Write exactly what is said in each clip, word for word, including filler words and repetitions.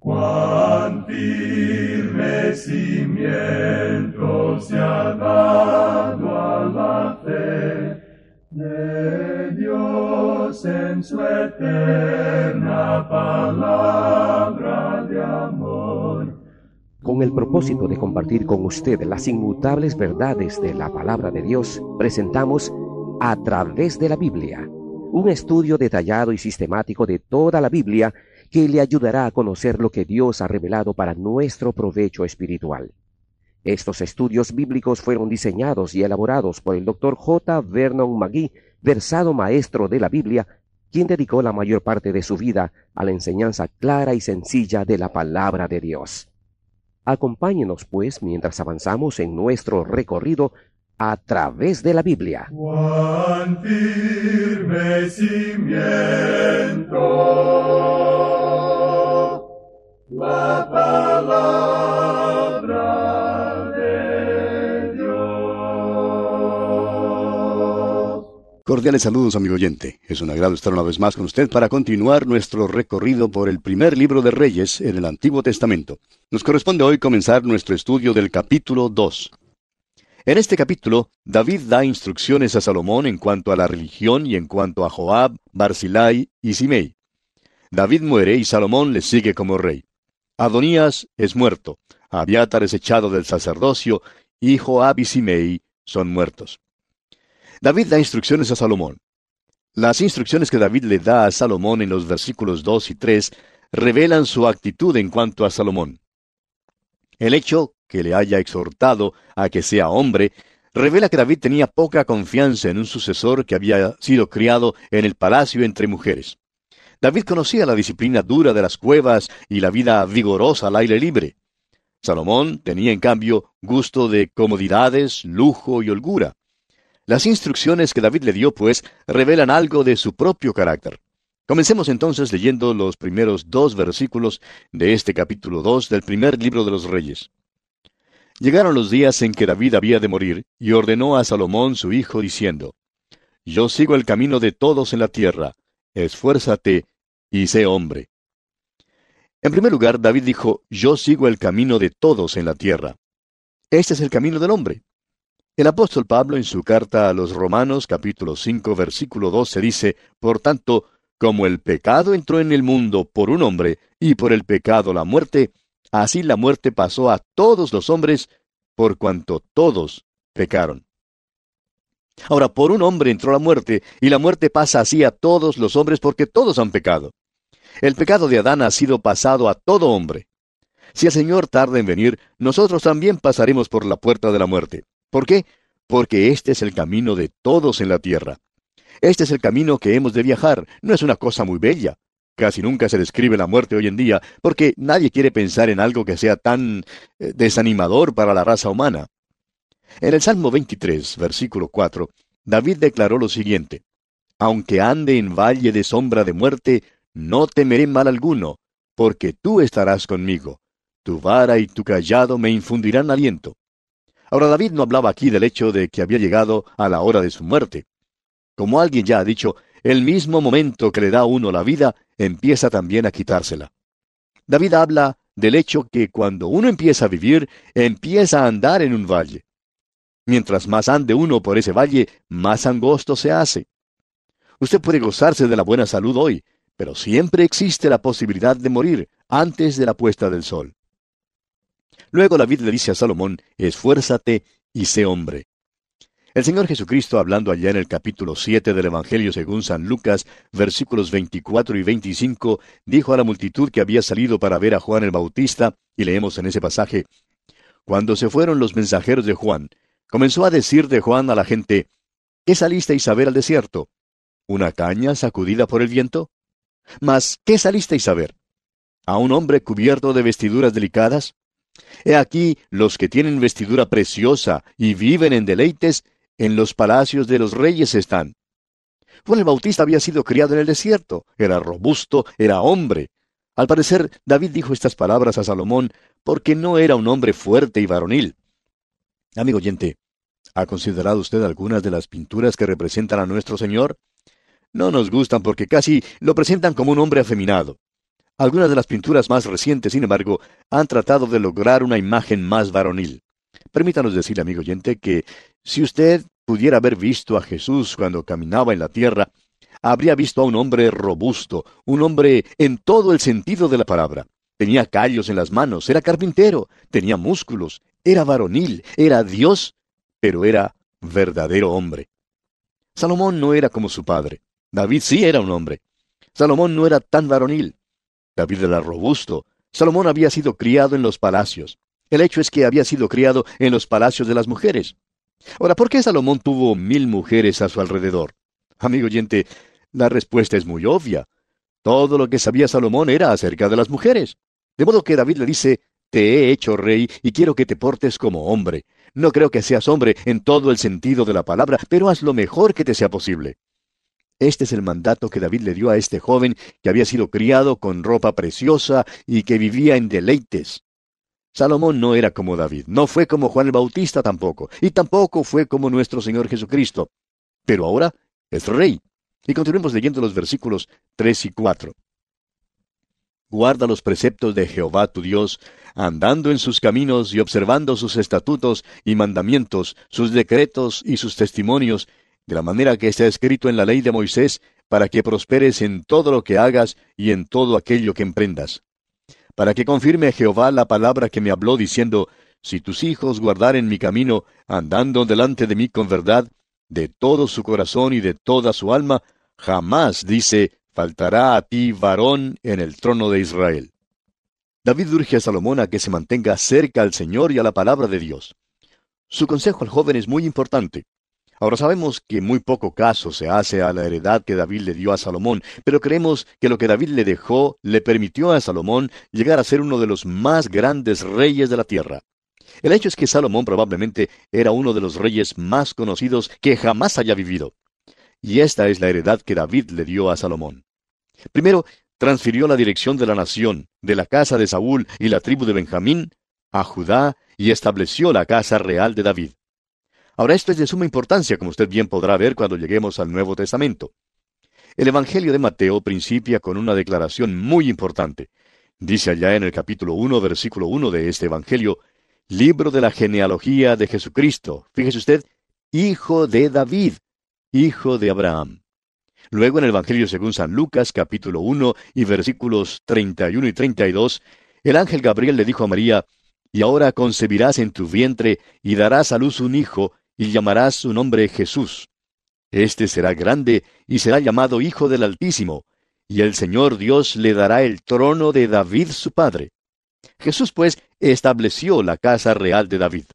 Cuán firme cimiento se ha dado a la fe de Dios en su eterna palabra de amor. Con el propósito de compartir con usted las inmutables verdades de la palabra de Dios, presentamos A Través de la Biblia, un estudio detallado y sistemático de toda la Biblia que le ayudará a conocer lo que Dios ha revelado para nuestro provecho espiritual. Estos estudios bíblicos fueron diseñados y elaborados por el doctor J. Vernon McGee, versado maestro de la Biblia, quien dedicó la mayor parte de su vida a la enseñanza clara y sencilla de la palabra de Dios. Acompáñenos, pues, mientras avanzamos en nuestro recorrido a través de la Biblia. Cuán firme cimiento la palabra de Dios. Cordiales saludos, amigo oyente. Es un agrado estar una vez más con usted para continuar nuestro recorrido por el primer libro de Reyes en el Antiguo Testamento. Nos corresponde hoy comenzar nuestro estudio del capítulo dos. En este capítulo, David da instrucciones a Salomón en cuanto a la religión y en cuanto a Joab, Barzillai y Simei. David muere y Salomón le sigue como rey. Adonías es muerto, Abiatar es echado del sacerdocio y Joab y Simei son muertos. David da instrucciones a Salomón. Las instrucciones que David le da a Salomón en los versículos dos y tres revelan su actitud en cuanto a Salomón. El hecho que le haya exhortado a que sea hombre revela que David tenía poca confianza en un sucesor que había sido criado en el palacio entre mujeres. David conocía la disciplina dura de las cuevas y la vida vigorosa al aire libre. Salomón tenía, en cambio, gusto de comodidades, lujo y holgura. Las instrucciones que David le dio, pues, revelan algo de su propio carácter. Comencemos entonces leyendo los primeros dos versículos de este capítulo dos del primer libro de los Reyes. Llegaron los días en que David había de morir, y ordenó a Salomón su hijo, diciendo: Yo sigo el camino de todos en la tierra, esfuérzate y sé hombre. En primer lugar, David dijo: Yo sigo el camino de todos en la tierra. Este es el camino del hombre. El apóstol Pablo, en su carta a los Romanos, capítulo cinco, versículo doce, dice: Por tanto, como el pecado entró en el mundo por un hombre, y por el pecado la muerte, así la muerte pasó a todos los hombres, por cuanto todos pecaron. Ahora, por un hombre entró la muerte, y la muerte pasa así a todos los hombres porque todos han pecado. El pecado de Adán ha sido pasado a todo hombre. Si el Señor tarda en venir, nosotros también pasaremos por la puerta de la muerte. ¿Por qué? Porque este es el camino de todos en la tierra. Este es el camino que hemos de viajar. No es una cosa muy bella. Casi nunca se describe la muerte hoy en día, porque nadie quiere pensar en algo que sea tan eh, desanimador para la raza humana. En el Salmo veintitrés, versículo cuatro, David declaró lo siguiente: Aunque ande en valle de sombra de muerte, no temeré mal alguno, porque tú estarás conmigo. Tu vara y tu cayado me infundirán aliento. Ahora, David no hablaba aquí del hecho de que había llegado a la hora de su muerte. Como alguien ya ha dicho, el mismo momento que le da a uno la vida, empieza también a quitársela. David habla del hecho que cuando uno empieza a vivir, empieza a andar en un valle. Mientras más ande uno por ese valle, más angosto se hace. Usted puede gozarse de la buena salud hoy, pero siempre existe la posibilidad de morir antes de la puesta del sol. Luego David le dice a Salomón: esfuérzate y sé hombre. El Señor Jesucristo, hablando allá en el capítulo siete del Evangelio según San Lucas, versículos veinticuatro y veinticinco, dijo a la multitud que había salido para ver a Juan el Bautista, y leemos en ese pasaje: Cuando se fueron los mensajeros de Juan, comenzó a decir de Juan a la gente: ¿Qué salisteis a ver al desierto? ¿Una caña sacudida por el viento? Mas, ¿qué salisteis a ver? ¿A un hombre cubierto de vestiduras delicadas? He aquí los que tienen vestidura preciosa y viven en deleites, en los palacios de los reyes están. Juan el Bautista había sido criado en el desierto, era robusto, era hombre. Al parecer, David dijo estas palabras a Salomón porque no era un hombre fuerte y varonil. Amigo oyente, ¿ha considerado usted algunas de las pinturas que representan a nuestro Señor? No nos gustan porque casi lo presentan como un hombre afeminado. Algunas de las pinturas más recientes, sin embargo, han tratado de lograr una imagen más varonil. Permítanos decirle, amigo oyente, que si usted pudiera haber visto a Jesús cuando caminaba en la tierra, habría visto a un hombre robusto, un hombre en todo el sentido de la palabra. Tenía callos en las manos, era carpintero, tenía músculos, era varonil, era Dios, pero era verdadero hombre. Salomón no era como su padre. David sí era un hombre. Salomón no era tan varonil. David era robusto. Salomón había sido criado en los palacios. El hecho es que había sido criado en los palacios de las mujeres. Ahora, ¿por qué Salomón tuvo mil mujeres a su alrededor? Amigo oyente, la respuesta es muy obvia. Todo lo que sabía Salomón era acerca de las mujeres. De modo que David le dice, te he hecho rey y quiero que te portes como hombre. No creo que seas hombre en todo el sentido de la palabra, pero haz lo mejor que te sea posible. Este es el mandato que David le dio a este joven que había sido criado con ropa preciosa y que vivía en deleites. Salomón no era como David, no fue como Juan el Bautista tampoco, y tampoco fue como nuestro Señor Jesucristo. Pero ahora es rey. Y continuemos leyendo los versículos tres y cuatro. Guarda los preceptos de Jehová tu Dios, andando en sus caminos y observando sus estatutos y mandamientos, sus decretos y sus testimonios, de la manera que está escrito en la ley de Moisés, para que prosperes en todo lo que hagas y en todo aquello que emprendas. Para que confirme Jehová la palabra que me habló, diciendo, si tus hijos guardaren mi camino, andando delante de mí con verdad, de todo su corazón y de toda su alma, jamás, dice, faltará a ti varón en el trono de Israel. David urge a Salomón a que se mantenga cerca al Señor y a la palabra de Dios. Su consejo al joven es muy importante. Ahora sabemos que muy poco caso se hace a la heredad que David le dio a Salomón, pero creemos que lo que David le dejó le permitió a Salomón llegar a ser uno de los más grandes reyes de la tierra. El hecho es que Salomón probablemente era uno de los reyes más conocidos que jamás haya vivido. Y esta es la heredad que David le dio a Salomón. Primero, transfirió la dirección de la nación, de la casa de Saúl y la tribu de Benjamín, a Judá, y estableció la casa real de David. Ahora, esto es de suma importancia, como usted bien podrá ver cuando lleguemos al Nuevo Testamento. El Evangelio de Mateo principia con una declaración muy importante. Dice allá en el capítulo uno, versículo uno de este Evangelio, libro de la genealogía de Jesucristo. Fíjese usted, hijo de David, hijo de Abraham. Luego en el Evangelio según San Lucas, capítulo uno y versículos treinta y uno y treinta y dos, el ángel Gabriel le dijo a María, y ahora concebirás en tu vientre y darás a luz un hijo, y llamarás su nombre Jesús. Este será grande y será llamado Hijo del Altísimo, y el Señor Dios le dará el trono de David su padre. Jesús, pues, estableció la casa real de David.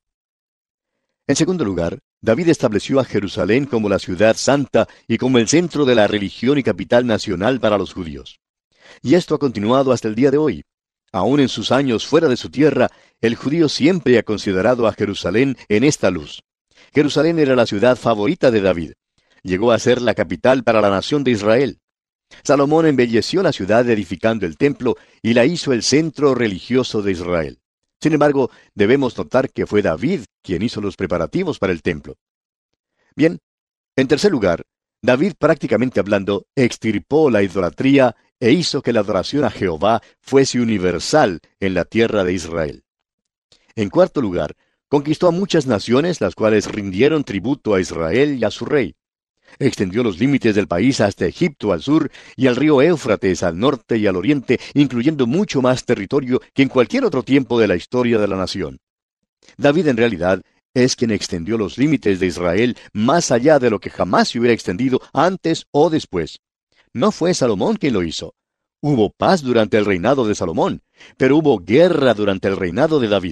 En segundo lugar, David estableció a Jerusalén como la ciudad santa y como el centro de la religión y capital nacional para los judíos. Y esto ha continuado hasta el día de hoy. Aún en sus años fuera de su tierra, el judío siempre ha considerado a Jerusalén en esta luz. Jerusalén era la ciudad favorita de David. Llegó a ser la capital para la nación de Israel. Salomón embelleció la ciudad edificando el templo y la hizo el centro religioso de Israel. Sin embargo, debemos notar que fue David quien hizo los preparativos para el templo. Bien, en tercer lugar, David, prácticamente hablando, extirpó la idolatría e hizo que la adoración a Jehová fuese universal en la tierra de Israel. En cuarto lugar, conquistó a muchas naciones, las cuales rindieron tributo a Israel y a su rey. Extendió los límites del país hasta Egipto al sur y al río Éufrates al norte y al oriente, incluyendo mucho más territorio que en cualquier otro tiempo de la historia de la nación. David, en realidad, es quien extendió los límites de Israel más allá de lo que jamás se hubiera extendido antes o después. No fue Salomón quien lo hizo. Hubo paz durante el reinado de Salomón, pero hubo guerra durante el reinado de David.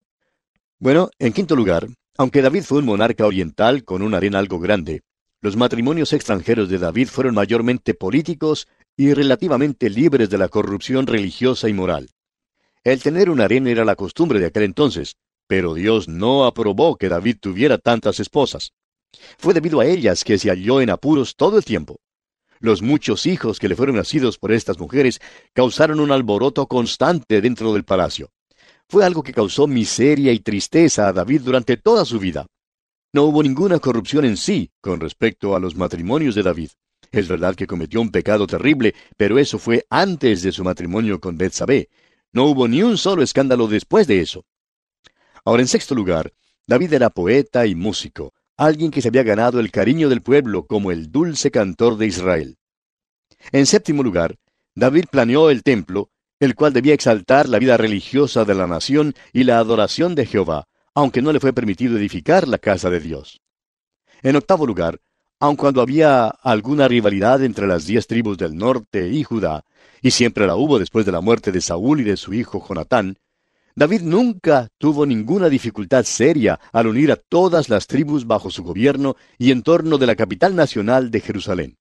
Bueno, en quinto lugar, aunque David fue un monarca oriental con un harén algo grande, los matrimonios extranjeros de David fueron mayormente políticos y relativamente libres de la corrupción religiosa y moral. El tener un harén era la costumbre de aquel entonces, pero Dios no aprobó que David tuviera tantas esposas. Fue debido a ellas que se halló en apuros todo el tiempo. Los muchos hijos que le fueron nacidos por estas mujeres causaron un alboroto constante dentro del palacio. Fue algo que causó miseria y tristeza a David durante toda su vida. No hubo ninguna corrupción en sí con respecto a los matrimonios de David. Es verdad que cometió un pecado terrible, pero eso fue antes de su matrimonio con Betsabé. No hubo ni un solo escándalo después de eso. Ahora, en sexto lugar, David era poeta y músico, alguien que se había ganado el cariño del pueblo como el dulce cantor de Israel. En séptimo lugar, David planeó el templo, el cual debía exaltar la vida religiosa de la nación y la adoración de Jehová, aunque no le fue permitido edificar la casa de Dios. En octavo lugar, aun cuando había alguna rivalidad entre las diez tribus del norte y Judá, y siempre la hubo después de la muerte de Saúl y de su hijo Jonatán, David nunca tuvo ninguna dificultad seria al unir a todas las tribus bajo su gobierno y en torno de la capital nacional de Jerusalén.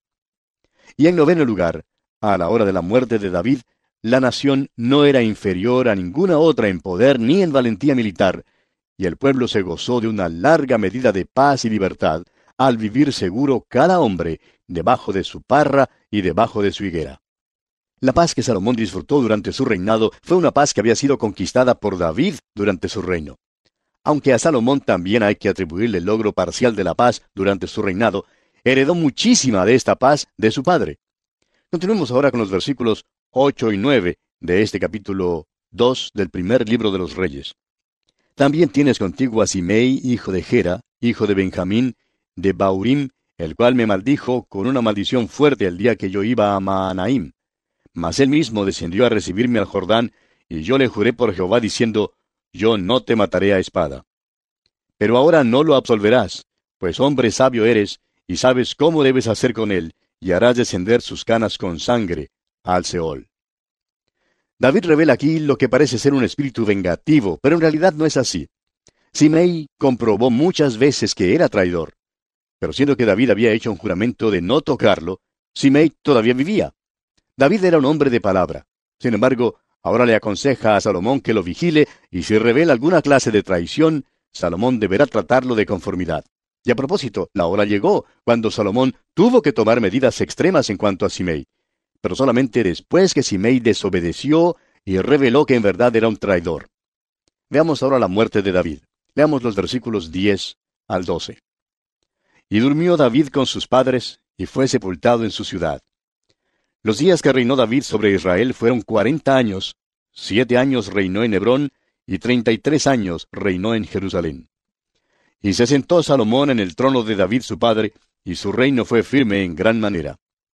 Y en noveno lugar, a la hora de la muerte de David, la nación no era inferior a ninguna otra en poder ni en valentía militar, y el pueblo se gozó de una larga medida de paz y libertad, al vivir seguro cada hombre debajo de su parra y debajo de su higuera. La paz que Salomón disfrutó durante su reinado fue una paz que había sido conquistada por David durante su reino. Aunque a Salomón también hay que atribuirle el logro parcial de la paz durante su reinado, heredó muchísima de esta paz de su padre. Continuemos ahora con los versículos ocho y nueve de este capítulo dos del primer libro de los Reyes. También tienes contigo a Simei, hijo de Gera, hijo de Benjamín, de Baurim, el cual me maldijo con una maldición fuerte el día que yo iba a Mahanaim. Mas él mismo descendió a recibirme al Jordán, y yo le juré por Jehová diciendo, yo no te mataré a espada. Pero ahora no lo absolverás, pues hombre sabio eres, y sabes cómo debes hacer con él, y harás descender sus canas con sangre al Seol. David revela aquí lo que parece ser un espíritu vengativo, pero en realidad no es así. Simei comprobó muchas veces que era traidor. Pero siendo que David había hecho un juramento de no tocarlo, Simei todavía vivía. David era un hombre de palabra. Sin embargo, ahora le aconseja a Salomón que lo vigile, y si revela alguna clase de traición, Salomón deberá tratarlo de conformidad. Y a propósito, la hora llegó cuando Salomón tuvo que tomar medidas extremas en cuanto a Simei. Pero solamente después que Simei desobedeció y reveló que en verdad era un traidor. Veamos ahora la muerte de David. Leamos los versículos diez al doce. Y durmió David con sus padres, y fue sepultado en su ciudad. Los días que reinó David sobre Israel fueron cuarenta años, siete años reinó en Hebrón, y treinta y tres años reinó en Jerusalén. Y se sentó Salomón en el trono de David su padre, y su reino fue firme en gran manera.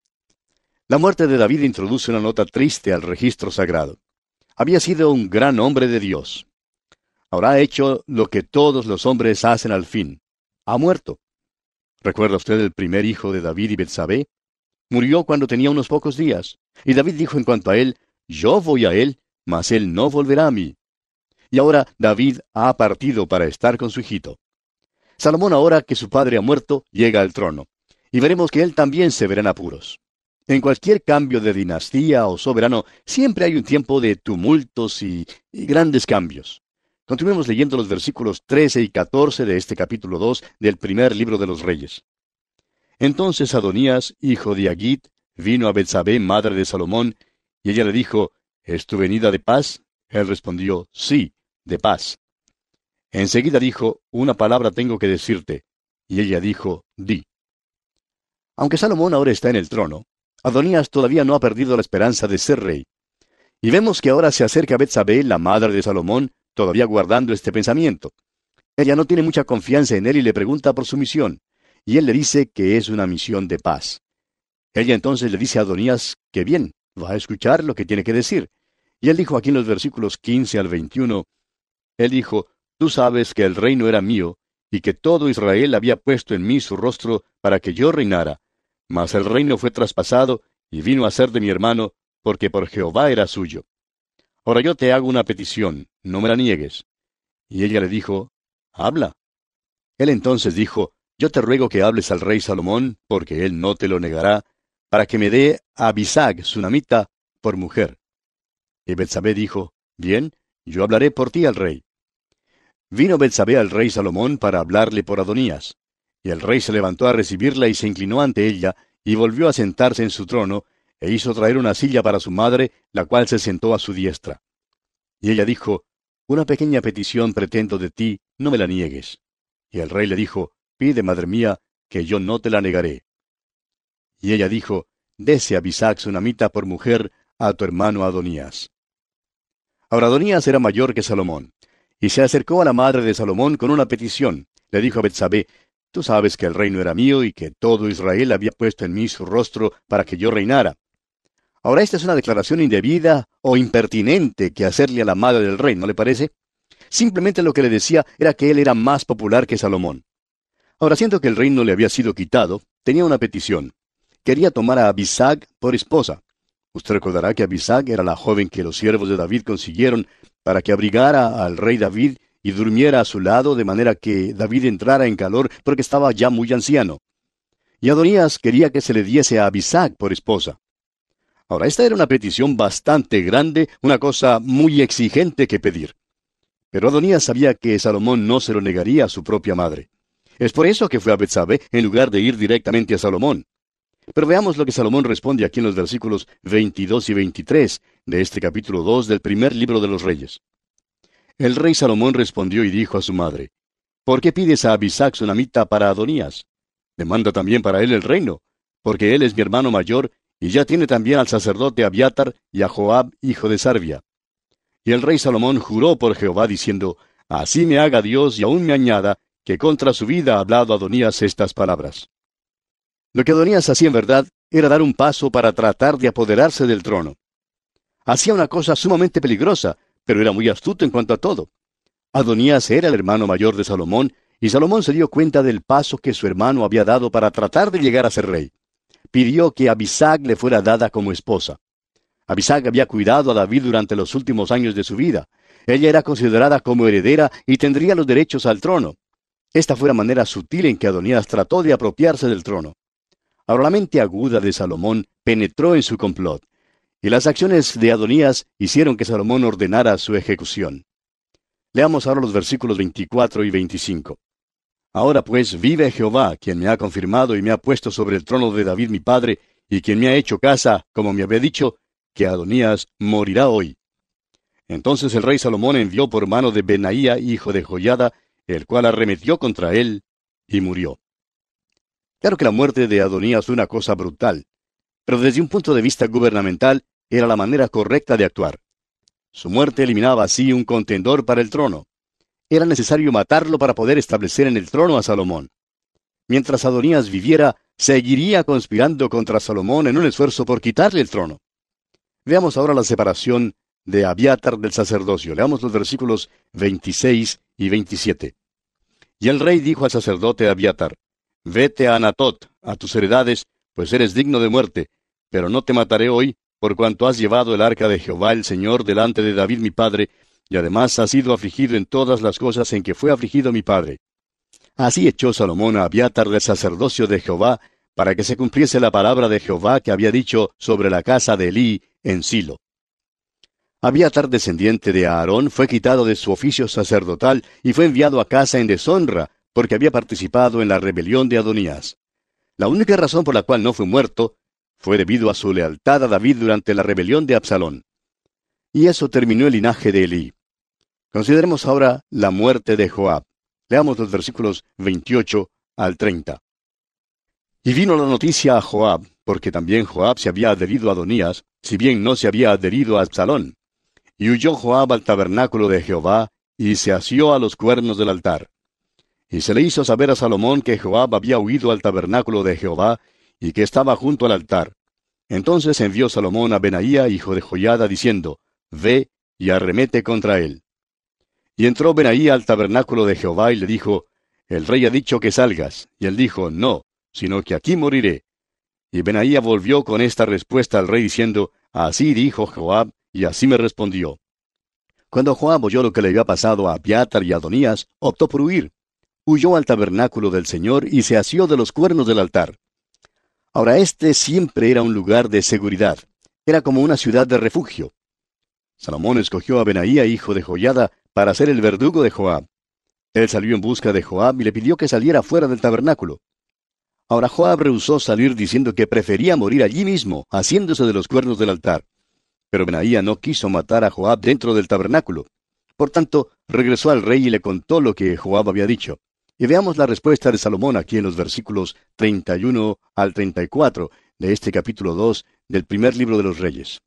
La muerte de David introduce una nota triste al registro sagrado. Había sido un gran hombre de Dios. Ahora ha hecho lo que todos los hombres hacen al fin. Ha muerto. ¿Recuerda usted el primer hijo de David y Betsabé? Murió cuando tenía unos pocos días. Y David dijo en cuanto a él, yo voy a él, mas él no volverá a mí. Y ahora David ha partido para estar con su hijito. Salomón, ahora que su padre ha muerto, llega al trono. Y veremos que él también se verá en apuros. En cualquier cambio de dinastía o soberano, siempre hay un tiempo de tumultos y, y grandes cambios. Continuemos leyendo los versículos trece y catorce de este capítulo dos del primer libro de los Reyes. Entonces Adonías, hijo de Agit, vino a Betsabé, madre de Salomón, y ella le dijo, ¿es tu venida de paz? Él respondió, sí, de paz. Enseguida dijo, una palabra tengo que decirte. Y ella dijo, di. Aunque Salomón ahora está en el trono, Adonías todavía no ha perdido la esperanza de ser rey. Y vemos que ahora se acerca a Betsabé, la madre de Salomón, todavía guardando este pensamiento. Ella no tiene mucha confianza en él y le pregunta por su misión. Y él le dice que es una misión de paz. Ella entonces le dice a Adonías que bien, va a escuchar lo que tiene que decir. Y él dijo aquí en los versículos quince al veintiuno, él dijo, tú sabes que el reino era mío, y que todo Israel había puesto en mí su rostro para que yo reinara. Mas el reino fue traspasado, y vino a ser de mi hermano, porque por Jehová era suyo. Ahora yo te hago una petición, no me la niegues. Y ella le dijo, habla. Él entonces dijo, yo te ruego que hables al rey Salomón, porque él no te lo negará, para que me dé a Abisag, sunamita, por mujer. Y Betsabé dijo, bien, yo hablaré por ti al rey. Vino Betsabé al rey Salomón para hablarle por Adonías. Y el rey se levantó a recibirla y se inclinó ante ella, y volvió a sentarse en su trono, e hizo traer una silla para su madre, la cual se sentó a su diestra. Y ella dijo, una pequeña petición pretendo de ti, no me la niegues. Y el rey le dijo, pide, madre mía, que yo no te la negaré. Y ella dijo, dese a Abisag sunamita por mujer a tu hermano Adonías. Ahora Adonías era mayor que Salomón, y se acercó a la madre de Salomón con una petición. Le dijo a Betsabé, tú sabes que el reino era mío y que todo Israel había puesto en mí su rostro para que yo reinara. Ahora esta es una declaración indebida o impertinente que hacerle a la madre del rey, ¿no le parece? Simplemente lo que le decía era que él era más popular que Salomón. Ahora, siendo que el reino le había sido quitado, tenía una petición. Quería tomar a Abisag por esposa. Usted recordará que Abisag era la joven que los siervos de David consiguieron para que abrigara al rey David y durmiera a su lado de manera que David entrara en calor porque estaba ya muy anciano. Y Adonías quería que se le diese a Abisag por esposa. Ahora, esta era una petición bastante grande, una cosa muy exigente que pedir. Pero Adonías sabía que Salomón no se lo negaría a su propia madre. Es por eso que fue a Betsabé en lugar de ir directamente a Salomón. Pero veamos lo que Salomón responde aquí en los versículos veintidós y veintitrés de este capítulo dos del primer libro de los Reyes. El rey Salomón respondió y dijo a su madre, ¿por qué pides a Abisag sunamita para Adonías? Demanda también para él el reino, porque él es mi hermano mayor, y ya tiene también al sacerdote Abiatar y a Joab, hijo de Sarvia. Y el rey Salomón juró por Jehová, diciendo, así me haga Dios y aún me añada, que contra su vida ha hablado Adonías estas palabras. Lo que Adonías hacía en verdad era dar un paso para tratar de apoderarse del trono. Hacía una cosa sumamente peligrosa, pero era muy astuto en cuanto a todo. Adonías era el hermano mayor de Salomón, y Salomón se dio cuenta del paso que su hermano había dado para tratar de llegar a ser rey. Pidió que Abisag le fuera dada como esposa. Abisag había cuidado a David durante los últimos años de su vida. Ella era considerada como heredera y tendría los derechos al trono. Esta fue la manera sutil en que Adonías trató de apropiarse del trono. Ahora la mente aguda de Salomón penetró en su complot, y las acciones de Adonías hicieron que Salomón ordenara su ejecución. Leamos ahora los versículos veinticuatro y veinticinco. Ahora pues vive Jehová, quien me ha confirmado y me ha puesto sobre el trono de David mi padre, y quien me ha hecho casa, como me había dicho, que Adonías morirá hoy. Entonces el rey Salomón envió por mano de Benaía, hijo de Joiada, el cual arremetió contra él y murió. Claro que la muerte de Adonías fue una cosa brutal, pero desde un punto de vista gubernamental era la manera correcta de actuar. Su muerte eliminaba así un contendor para el trono. Era necesario matarlo para poder establecer en el trono a Salomón. Mientras Adonías viviera, seguiría conspirando contra Salomón en un esfuerzo por quitarle el trono. Veamos ahora la separación de Abiatar del sacerdocio. Leamos los versículos veintiséis y veintisiete. Y el rey dijo al sacerdote Abiatar, vete a Anatot, a tus heredades, pues eres digno de muerte, pero no te mataré hoy, por cuanto has llevado el arca de Jehová el Señor delante de David mi padre, y además has sido afligido en todas las cosas en que fue afligido mi padre. Así echó Salomón a Abiatar del sacerdocio de Jehová, para que se cumpliese la palabra de Jehová que había dicho sobre la casa de Elí en Silo. Abiatar, descendiente de Aarón, fue quitado de su oficio sacerdotal y fue enviado a casa en deshonra, porque había participado en la rebelión de Adonías. La única razón por la cual no fue muerto fue debido a su lealtad a David durante la rebelión de Absalón. Y eso terminó el linaje de Elí. Consideremos ahora la muerte de Joab. Leamos los versículos veintiocho al treinta. Y vino la noticia a Joab, porque también Joab se había adherido a Adonías, si bien no se había adherido a Absalón. Y huyó Joab al tabernáculo de Jehová, y se asió a los cuernos del altar. Y se le hizo saber a Salomón que Joab había huido al tabernáculo de Jehová, y que estaba junto al altar. Entonces envió Salomón a Benaía, hijo de Joiada, diciendo, ve y arremete contra él. Y entró Benaía al tabernáculo de Jehová, y le dijo, el rey ha dicho que salgas. Y él dijo, no, sino que aquí moriré. Y Benaía volvió con esta respuesta al rey, diciendo, así dijo Joab, y así me respondió. Cuando Joab oyó lo que le había pasado a Abiatar y a Adonías, optó por huir. Huyó al tabernáculo del Señor y se asió de los cuernos del altar. Ahora este siempre era un lugar de seguridad. Era como una ciudad de refugio. Salomón escogió a Benaía, hijo de Joiada, para ser el verdugo de Joab. Él salió en busca de Joab y le pidió que saliera fuera del tabernáculo. Ahora Joab rehusó salir diciendo que prefería morir allí mismo, haciéndose de los cuernos del altar. Pero Benaía no quiso matar a Joab dentro del tabernáculo. Por tanto, regresó al rey y le contó lo que Joab había dicho. Y veamos la respuesta de Salomón aquí en los versículos treinta y uno al treinta y cuatro de este capítulo dos del primer libro de los Reyes.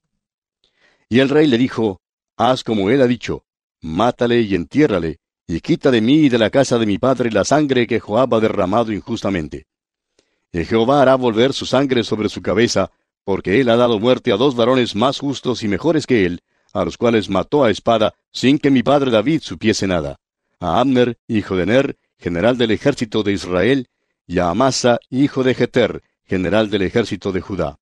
Y el rey le dijo, haz como él ha dicho, mátale y entiérrale, y quita de mí y de la casa de mi padre la sangre que Joab ha derramado injustamente. Y Jehová hará volver su sangre sobre su cabeza, porque él ha dado muerte a dos varones más justos y mejores que él, a los cuales mató a espada, sin que mi padre David supiese nada, a Abner, hijo de Ner, general del ejército de Israel, y a Amasa, hijo de Jeter, general del ejército de Judá.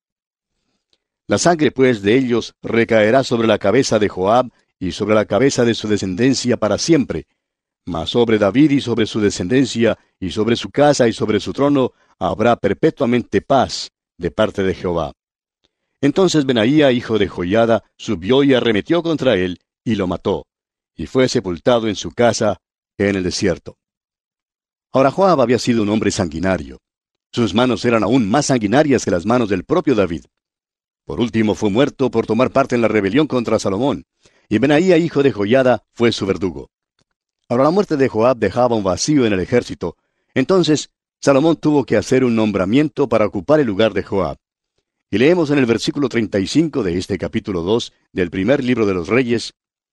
La sangre, pues, de ellos recaerá sobre la cabeza de Joab y sobre la cabeza de su descendencia para siempre, mas sobre David y sobre su descendencia, y sobre su casa y sobre su trono, habrá perpetuamente paz de parte de Jehová. Entonces Benaía, hijo de Joiada, subió y arremetió contra él, y lo mató, y fue sepultado en su casa en el desierto. Ahora Joab había sido un hombre sanguinario. Sus manos eran aún más sanguinarias que las manos del propio David. Por último fue muerto por tomar parte en la rebelión contra Salomón, y Benaía, hijo de Joiada, fue su verdugo. Ahora la muerte de Joab dejaba un vacío en el ejército. Entonces Salomón tuvo que hacer un nombramiento para ocupar el lugar de Joab. Y leemos en el versículo treinta y cinco de este capítulo dos del primer libro de los Reyes,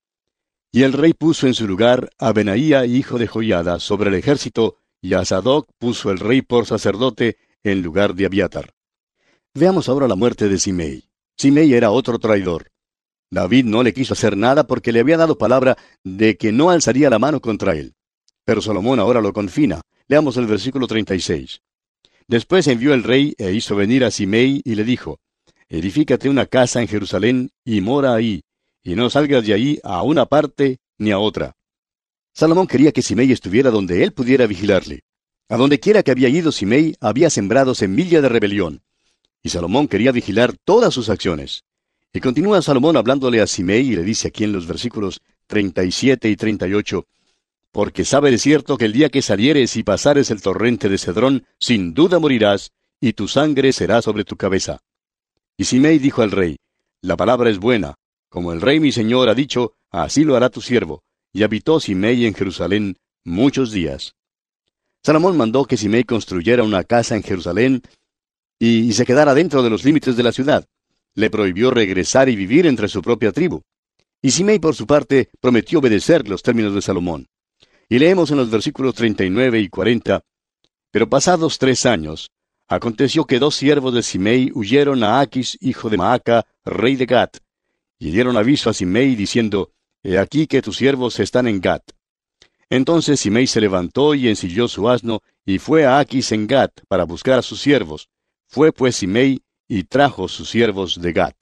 y el rey puso en su lugar a Benaía, hijo de Joiada, sobre el ejército, y a Sadoc puso el rey por sacerdote en lugar de Abiatar. Veamos ahora la muerte de Simei. Simei era otro traidor. David no le quiso hacer nada porque le había dado palabra de que no alzaría la mano contra él. Pero Salomón ahora lo confina. Leamos el versículo treinta y seis. Después envió el rey e hizo venir a Simei y le dijo, edifícate una casa en Jerusalén y mora ahí, y no salgas de ahí a una parte ni a otra. Salomón quería que Simei estuviera donde él pudiera vigilarle. A donde quiera que había ido Simei había sembrado semilla de rebelión. Y Salomón quería vigilar todas sus acciones. Y continúa Salomón hablándole a Simei y le dice aquí en los versículos treinta y siete y treinta y ocho, porque sabe de cierto que el día que salieres y pasares el torrente de Cedrón, sin duda morirás, y tu sangre será sobre tu cabeza. Y Simei dijo al rey, la palabra es buena, como el rey mi señor ha dicho, así lo hará tu siervo. Y habitó Simei en Jerusalén muchos días. Salomón mandó que Simei construyera una casa en Jerusalén y, y se quedara dentro de los límites de la ciudad. Le prohibió regresar y vivir entre su propia tribu. Y Simei, por su parte, prometió obedecer los términos de Salomón. Y leemos en los versículos treinta y nueve y cuarenta, pero pasados tres años, aconteció que dos siervos de Simei huyeron a Aquis, hijo de Maaca, rey de Gat, y dieron aviso a Simei diciendo, he aquí que tus siervos están en Gat. Entonces Simei se levantó y ensilló su asno, y fue a Aquis en Gat para buscar a sus siervos. Fue pues Simei y trajo sus siervos de Gat.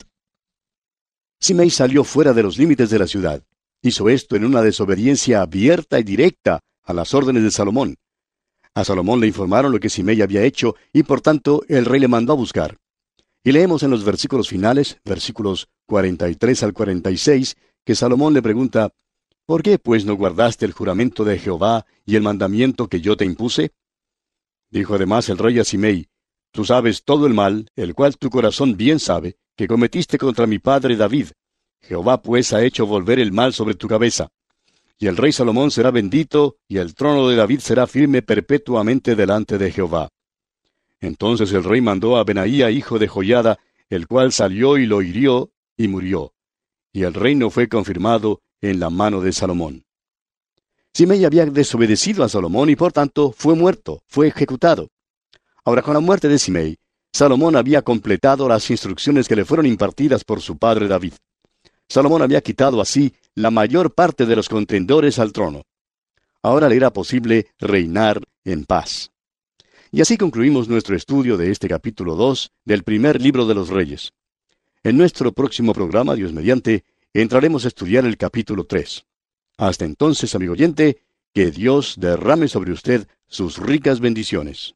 Simei salió fuera de los límites de la ciudad. Hizo esto en una desobediencia abierta y directa a las órdenes de Salomón. A Salomón le informaron lo que Simei había hecho, y por tanto el rey le mandó a buscar. Y leemos en los versículos finales, versículos cuarenta y tres al cuarenta y seis, que Salomón le pregunta, ¿por qué pues no guardaste el juramento de Jehová y el mandamiento que yo te impuse? Dijo además el rey a Simei, tú sabes todo el mal, el cual tu corazón bien sabe, que cometiste contra mi padre David. Jehová pues ha hecho volver el mal sobre tu cabeza. Y el rey Salomón será bendito, y el trono de David será firme perpetuamente delante de Jehová. Entonces el rey mandó a Benaía, hijo de Joiada, el cual salió y lo hirió, y murió. Y el reino fue confirmado en la mano de Salomón. Simei había desobedecido a Salomón y por tanto fue muerto, fue ejecutado. Ahora, con la muerte de Simei, Salomón había completado las instrucciones que le fueron impartidas por su padre David. Salomón había quitado así la mayor parte de los contendores al trono. Ahora le era posible reinar en paz. Y así concluimos nuestro estudio de este capítulo dos del primer libro de los Reyes. En nuestro próximo programa, Dios mediante, entraremos a estudiar el capítulo tres. Hasta entonces, amigo oyente, que Dios derrame sobre usted sus ricas bendiciones.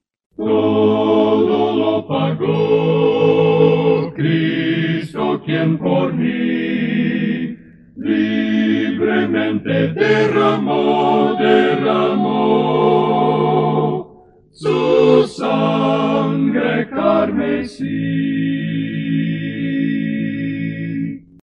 Todo lo pagó Cristo, quien por mí libremente derramó, derramó su sangre carmesí.